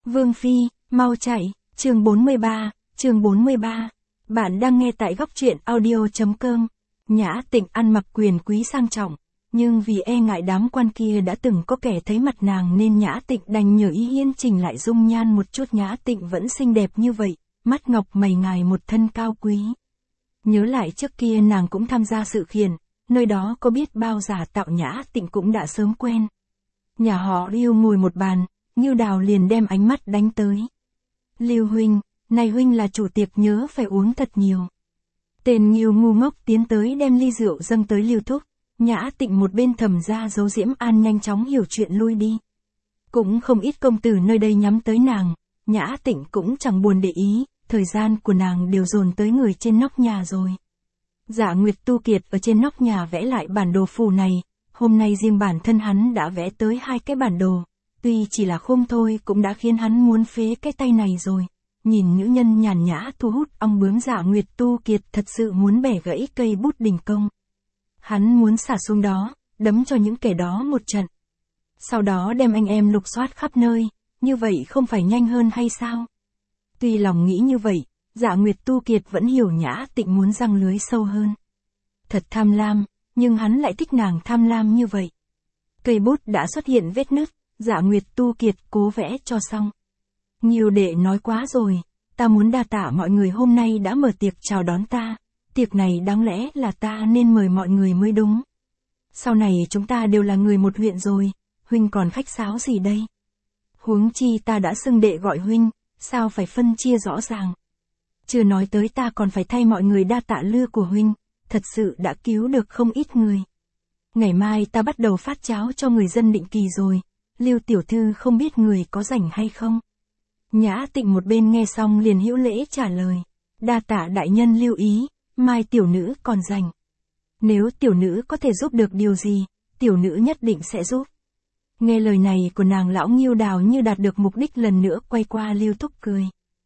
Vương Phi, mau chạy, chương 43. Bạn đang nghe tại góc truyện audio.com. Nhã Tịnh ăn mặc quyền quý sang trọng, nhưng vì e ngại đám quan kia đã từng có kẻ thấy mặt nàng nên Nhã Tịnh đành nhờ ý hiên chỉnh lại dung nhan một chút. Nhã Tịnh vẫn xinh đẹp như vậy, mắt ngọc mày ngài một thân cao quý. Nhớ lại trước kia nàng cũng tham gia sự khiển, nơi đó có biết bao giả tạo Nhã Tịnh cũng đã sớm quen. Nhà họ Lưu ngồi một bàn, Ngưu Đào liền đem ánh mắt đánh tới. Lưu huynh, này huynh là chủ tiệc nhớ phải uống thật nhiều. Tên Ngưu ngu ngốc tiến tới đem ly rượu dâng tới Lưu Thúc. Nhã Tịnh một bên thầm ra giấu Diễm An nhanh chóng hiểu chuyện lui đi. Cũng không ít công tử nơi đây nhắm tới nàng, Nhã Tịnh cũng chẳng buồn để ý, thời gian của nàng đều dồn tới người trên nóc nhà rồi. Dạ Nguyệt Tu Kiệt ở trên nóc nhà vẽ lại bản đồ phù này, hôm nay riêng bản thân hắn đã vẽ tới 2 cái bản đồ, tuy chỉ là khung thôi cũng đã khiến hắn muốn phế cái tay này rồi. Nhìn nữ nhân nhàn nhã thu hút ong bướm, Dạ Nguyệt Tu Kiệt thật sự muốn bẻ gãy cây bút đình công. Hắn muốn xả xuống đó, đấm cho những kẻ đó một trận. Sau đó đem anh em lục soát khắp nơi, như vậy không phải nhanh hơn hay sao? Tuy lòng nghĩ như vậy, Dạ Nguyệt Tu Kiệt vẫn hiểu Nhã Tịnh muốn răng lưới sâu hơn. Thật tham lam, nhưng hắn lại thích nàng tham lam như vậy. Cây bút đã xuất hiện vết nứt, Dạ Nguyệt Tu Kiệt cố vẽ cho xong. Nhiều đệ nói quá rồi, ta muốn đa tạ mọi người hôm nay đã mở tiệc chào đón ta. Tiệc này đáng lẽ là ta nên mời mọi người mới đúng. Sau này chúng ta đều là người một huyện rồi, huynh còn khách sáo gì đây? Huống chi ta đã xưng đệ gọi huynh, sao phải phân chia rõ ràng? Chưa nói tới ta còn phải thay mọi người đa tạ lưa của huynh, thật sự đã cứu được không ít người. Ngày mai ta bắt đầu phát cháo cho người dân định kỳ rồi, Lưu tiểu thư không biết người có rảnh hay không? Nhã Tịnh một bên nghe xong liền hữu lễ trả lời, đa tạ đại nhân lưu ý, mai tiểu nữ còn rảnh. Nếu tiểu nữ có thể giúp được điều gì, tiểu nữ nhất định sẽ giúp. Nghe lời này của nàng, lão Ngưu Đào như đạt được mục đích, lần nữa quay qua Lưu Thúc cười.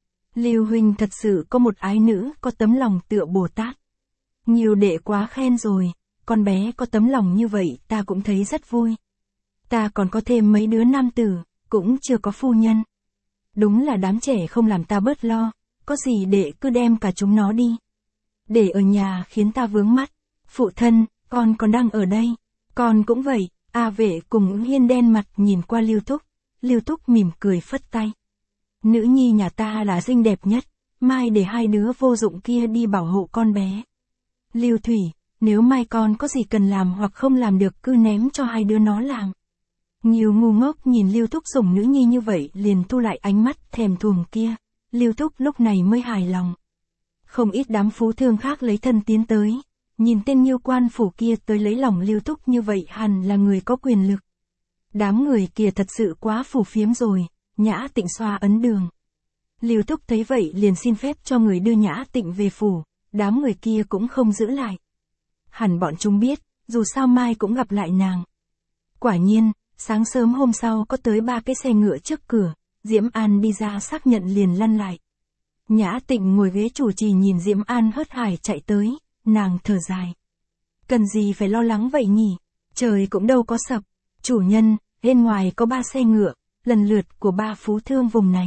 Lưu huynh thật sự có một ái nữ có tấm lòng tựa Bồ Tát. Ngưu đệ quá khen rồi, con bé có tấm lòng như vậy ta cũng thấy rất vui. Ta còn có thêm mấy đứa nam tử, cũng chưa có phu nhân. Đúng là đám trẻ không làm ta bớt lo, có gì đệ cứ đem cả chúng nó đi. Để ở nhà khiến ta vướng mắt. Phụ thân, con còn đang ở đây. Con cũng vậy. A Vệ cùng Ứng Hiên đen mặt nhìn qua Lưu Thúc. Lưu Thúc mỉm cười phất tay. Nữ nhi nhà ta là xinh đẹp nhất, mai để 2 đứa vô dụng kia đi bảo hộ con bé. Lưu Thủy, nếu mai con có gì cần làm hoặc không làm được cứ ném cho 2 đứa nó làm. Nhiều ngu ngốc nhìn Lưu Thúc sủng nữ nhi như vậy liền thu lại ánh mắt thèm thuồng kia. Lưu Thúc lúc này mới hài lòng. Không ít đám phú thương khác lấy thân tiến tới, nhìn tên Nghiêu quan phủ kia tới lấy lòng Lưu Thúc như vậy hẳn là người có quyền lực. Đám người kia thật sự quá phù phiếm rồi. Nhã Tịnh xoa ấn đường. Lưu Thúc thấy vậy liền xin phép cho người đưa Nhã Tịnh về phủ, đám người kia cũng không giữ lại. Hẳn bọn chúng biết, dù sao mai cũng gặp lại nàng. Quả nhiên, sáng sớm hôm sau có tới 3 cái xe ngựa trước cửa, Diễm An đi ra xác nhận liền lăn lại. Nhã Tịnh ngồi ghế chủ trì nhìn Diễm An hớt hải chạy tới, nàng thở dài. Cần gì phải lo lắng vậy nhỉ, trời cũng đâu có sập. Chủ nhân, bên ngoài có 3 xe ngựa, lần lượt của 3 phú thương vùng này.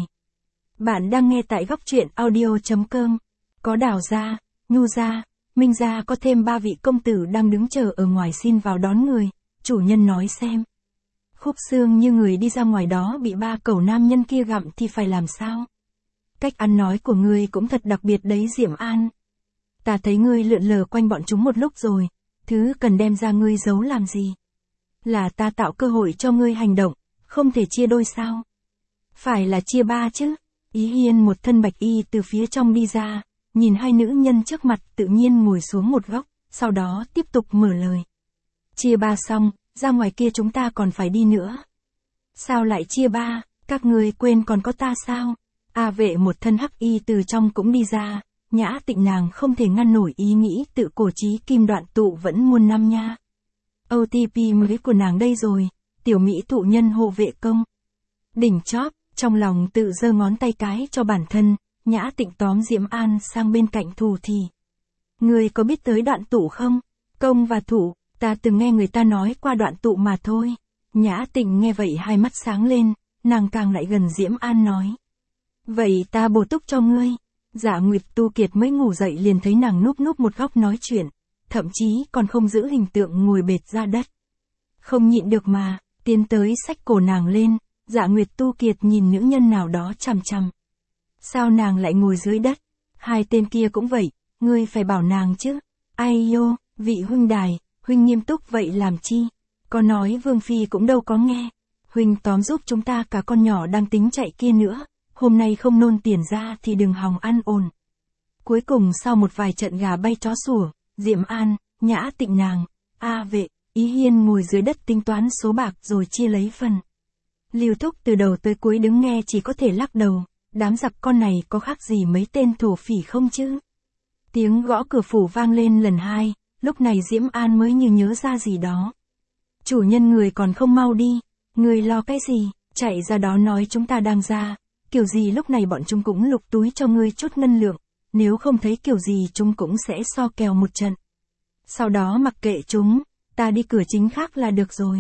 Bạn đang nghe tại góc truyện audio.com. Có Đào gia, Nhu gia, Minh gia, có thêm 3 vị công tử đang đứng chờ ở ngoài xin vào đón người. Chủ nhân nói xem. Khúc xương như người đi ra ngoài đó bị 3 cẩu nam nhân kia gặm thì phải làm sao? Cách ăn nói của ngươi cũng thật đặc biệt đấy Diễm An. Ta thấy ngươi lượn lờ quanh bọn chúng một lúc rồi, thứ cần đem ra ngươi giấu làm gì? Là ta tạo cơ hội cho ngươi hành động, không thể chia đôi sao? Phải là chia 3 chứ? Ý Hiên một thân bạch y từ phía trong đi ra, nhìn 2 nữ nhân trước mặt tự nhiên ngồi xuống một góc, sau đó tiếp tục mở lời. Chia 3 xong, ra ngoài kia chúng ta còn phải đi nữa. Sao lại chia 3, các ngươi quên còn có ta sao? A Vệ một thân hắc y từ trong cũng đi ra, Nhã Tịnh nàng không thể ngăn nổi ý nghĩ tự cổ chí kim đoạn tụ vẫn muôn năm nha. OTP mới của nàng đây rồi, tiểu mỹ thụ nhân hộ vệ công. Đỉnh chóp, trong lòng tự giơ ngón tay cái cho bản thân, Nhã Tịnh tóm Diễm An sang bên cạnh thủ thì. Người có biết tới đoạn tụ không? Công và thủ, ta từng nghe người ta nói qua đoạn tụ mà thôi. Nhã Tịnh nghe vậy hai mắt sáng lên, nàng càng lại gần Diễm An nói. Vậy ta bổ túc cho ngươi. Dạ Nguyệt Tu Kiệt mới ngủ dậy liền thấy nàng núp núp một góc nói chuyện, thậm chí còn không giữ hình tượng ngồi bệt ra đất. Không nhịn được mà, tiến tới xách cổ nàng lên, Dạ Nguyệt Tu Kiệt nhìn nữ nhân nào đó chằm chằm. Sao nàng lại ngồi dưới đất? Hai tên kia cũng vậy, ngươi phải bảo nàng chứ. Ai yo, vị huynh đài, huynh nghiêm túc vậy làm chi? Có nói Vương Phi cũng đâu có nghe. Huynh tóm giúp chúng ta cả con nhỏ đang tính chạy kia nữa, hôm nay không nôn tiền ra thì đừng hòng ăn ổn. Cuối cùng sau một vài trận gà bay chó sủa, Diễm An, Nhã Tịnh nàng, A Vệ, Ý Hiên ngồi dưới đất tính toán số bạc rồi chia lấy phần. Lưu Thúc từ đầu tới cuối đứng nghe chỉ có thể lắc đầu, đám giặc con này có khác gì mấy tên thổ phỉ không chứ? Tiếng gõ cửa phủ vang lên lần hai, lúc này Diễm An mới như nhớ ra gì đó. Chủ nhân người còn không mau đi, người lo cái gì, chạy ra đó nói chúng ta đang ra, kiểu gì lúc này bọn chúng cũng lục túi cho ngươi chút ngân lượng, nếu không thấy kiểu gì chúng cũng sẽ so kèo một trận. Sau đó mặc kệ chúng, ta đi cửa chính khác là được rồi.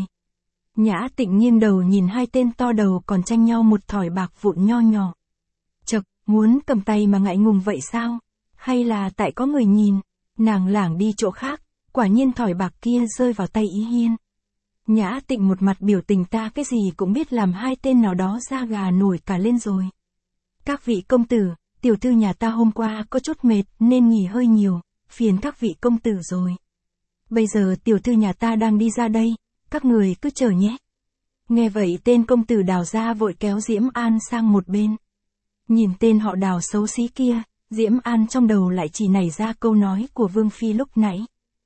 Nhã Tịnh nghiêng đầu nhìn hai tên to đầu còn tranh nhau một thỏi bạc vụn nho nhỏ. Chậc, muốn cầm tay mà ngại ngùng vậy sao? Hay là tại có người nhìn? Nàng lảng đi chỗ khác, quả nhiên thỏi bạc kia rơi vào tay Ý Hiên. Nhã Tịnh một mặt biểu tình ta cái gì cũng biết làm hai tên nào đó da gà nổi cả lên rồi. Các vị công tử, tiểu thư nhà ta hôm qua có chút mệt nên nghỉ hơi nhiều, phiền các vị công tử rồi. Bây giờ tiểu thư nhà ta đang đi ra đây, các người cứ chờ nhé. Nghe vậy tên công tử Đào ra vội kéo Diễm An sang một bên. Nhìn tên họ Đào xấu xí kia, Diễm An trong đầu lại chỉ nảy ra câu nói của Vương Phi lúc nãy.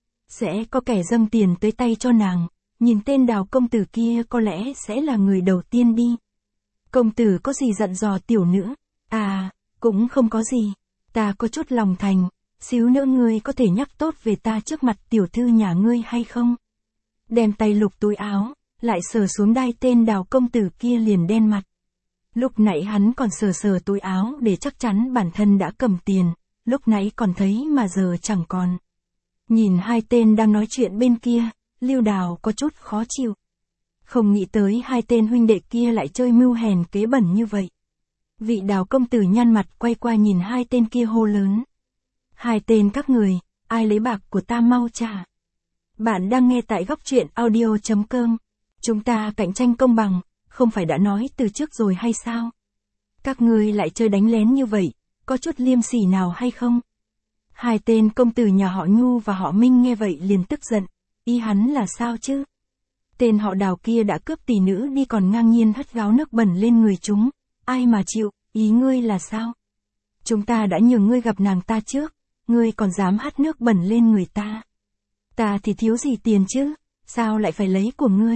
Sẽ có kẻ dâng tiền tới tay cho nàng, nhìn tên Đào công tử kia có lẽ sẽ là người đầu tiên đi. Công tử có gì dặn dò tiểu nữ? À, cũng không có gì. Ta có chút lòng thành, xíu nữa ngươi có thể nhắc tốt về ta trước mặt tiểu thư nhà ngươi hay không? Đem tay lục túi áo, lại sờ xuống đai tên Đào công tử kia liền đen mặt. Lúc nãy hắn còn sờ sờ túi áo để chắc chắn bản thân đã cầm tiền, lúc nãy còn thấy mà giờ chẳng còn. Nhìn hai tên đang nói chuyện bên kia, Lưu Đào có chút khó chịu. Không nghĩ tới hai tên huynh đệ kia lại chơi mưu hèn kế bẩn như vậy. Vị Đào công tử nhăn mặt quay qua nhìn hai tên kia hô lớn. Hai tên các người, ai lấy bạc của ta mau trả. Bạn đang nghe tại góc truyện audio.com. Chúng ta cạnh tranh công bằng, không phải đã nói từ trước rồi hay sao? Các ngươi lại chơi đánh lén như vậy, có chút liêm sỉ nào hay không? Hai tên công tử nhà họ Nhu và họ Minh nghe vậy liền tức giận, ý hắn là sao chứ? Tên họ Đào kia đã cướp tỷ nữ đi còn ngang nhiên hất gáo nước bẩn lên người chúng, ai mà chịu, ý ngươi là sao? Chúng ta đã nhường ngươi gặp nàng ta trước, ngươi còn dám hắt nước bẩn lên người ta. Ta thì thiếu gì tiền chứ, sao lại phải lấy của ngươi?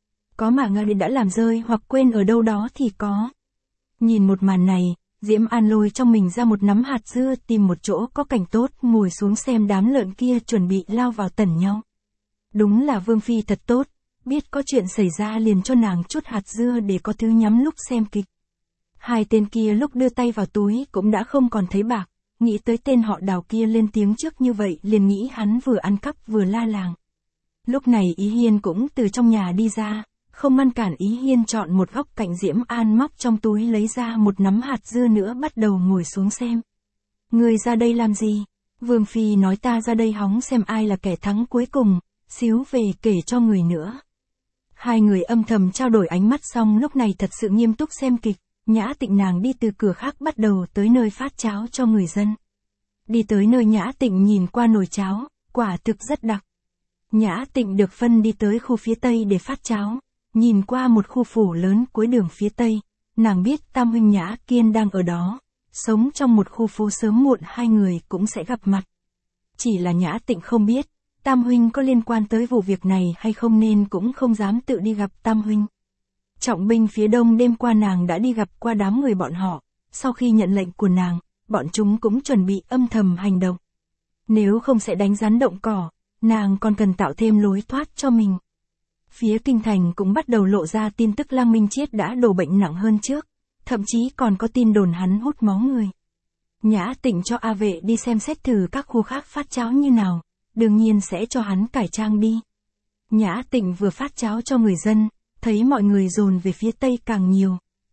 Có mà ngươi đã làm rơi hoặc quên ở đâu đó thì có. Nhìn một màn này, Diễm An lôi trong mình ra một nắm hạt dưa tìm một chỗ có cảnh tốt ngồi xuống xem đám lợn kia chuẩn bị lao vào tẩn nhau. Đúng là Vương Phi thật tốt, biết có chuyện xảy ra liền cho nàng chút hạt dưa để có thứ nhắm lúc xem kịch. Hai tên kia lúc đưa tay vào túi cũng đã không còn thấy bạc, nghĩ tới tên họ Đào kia lên tiếng trước như vậy liền nghĩ hắn vừa ăn cắp vừa la làng. Lúc này Ý Hiên cũng từ trong nhà đi ra, không ngăn cản Ý Hiên chọn một góc cạnh Diễm An móc trong túi lấy ra một nắm hạt dưa nữa bắt đầu ngồi xuống xem. Người ra đây làm gì? Vương Phi nói ta ra đây hóng xem ai là kẻ thắng cuối cùng, xíu về kể cho người nữa. Hai người âm thầm trao đổi ánh mắt xong lúc này thật sự nghiêm túc xem kịch, Nhã Tịnh nàng đi từ cửa khác bắt đầu tới nơi phát cháo cho người dân. Đi tới nơi Nhã Tịnh nhìn qua nồi cháo, quả thực rất đặc. Nhã Tịnh được phân đi tới khu phía Tây để phát cháo, nhìn qua một khu phủ lớn cuối đường phía Tây, nàng biết Tam huynh Nhã Kiên đang ở đó, sống trong một khu phố sớm muộn hai người cũng sẽ gặp mặt. Chỉ là Nhã Tịnh không biết, Tam huynh có liên quan tới vụ việc này hay không nên cũng không dám tự đi gặp Tam huynh. Trọng binh phía đông đêm qua nàng đã đi gặp qua đám người bọn họ, sau khi nhận lệnh của nàng, bọn chúng cũng chuẩn bị âm thầm hành động. Nếu không sẽ đánh rắn động cỏ, nàng còn cần tạo thêm lối thoát cho mình. Phía kinh thành cũng bắt đầu lộ ra tin tức Lăng Minh Chiết đã đổ bệnh nặng hơn trước, thậm chí còn có tin đồn hắn hút máu người. Nhã Tịnh cho A Vệ đi xem xét thử các khu khác phát cháo như nào, đương nhiên sẽ cho hắn cải trang đi. Nhã Tịnh vừa phát cháo cho người dân, thấy mọi người dồn về phía Tây càng nhiều,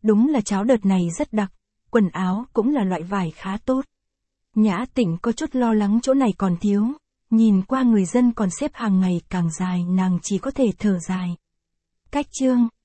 Đúng là cháo đợt này rất đặc, quần áo cũng là loại vải khá tốt. Nhã Tịnh có chút lo lắng chỗ này còn thiếu, nhìn qua người dân còn xếp hàng ngày càng dài nàng chỉ có thể thở dài. Cách chương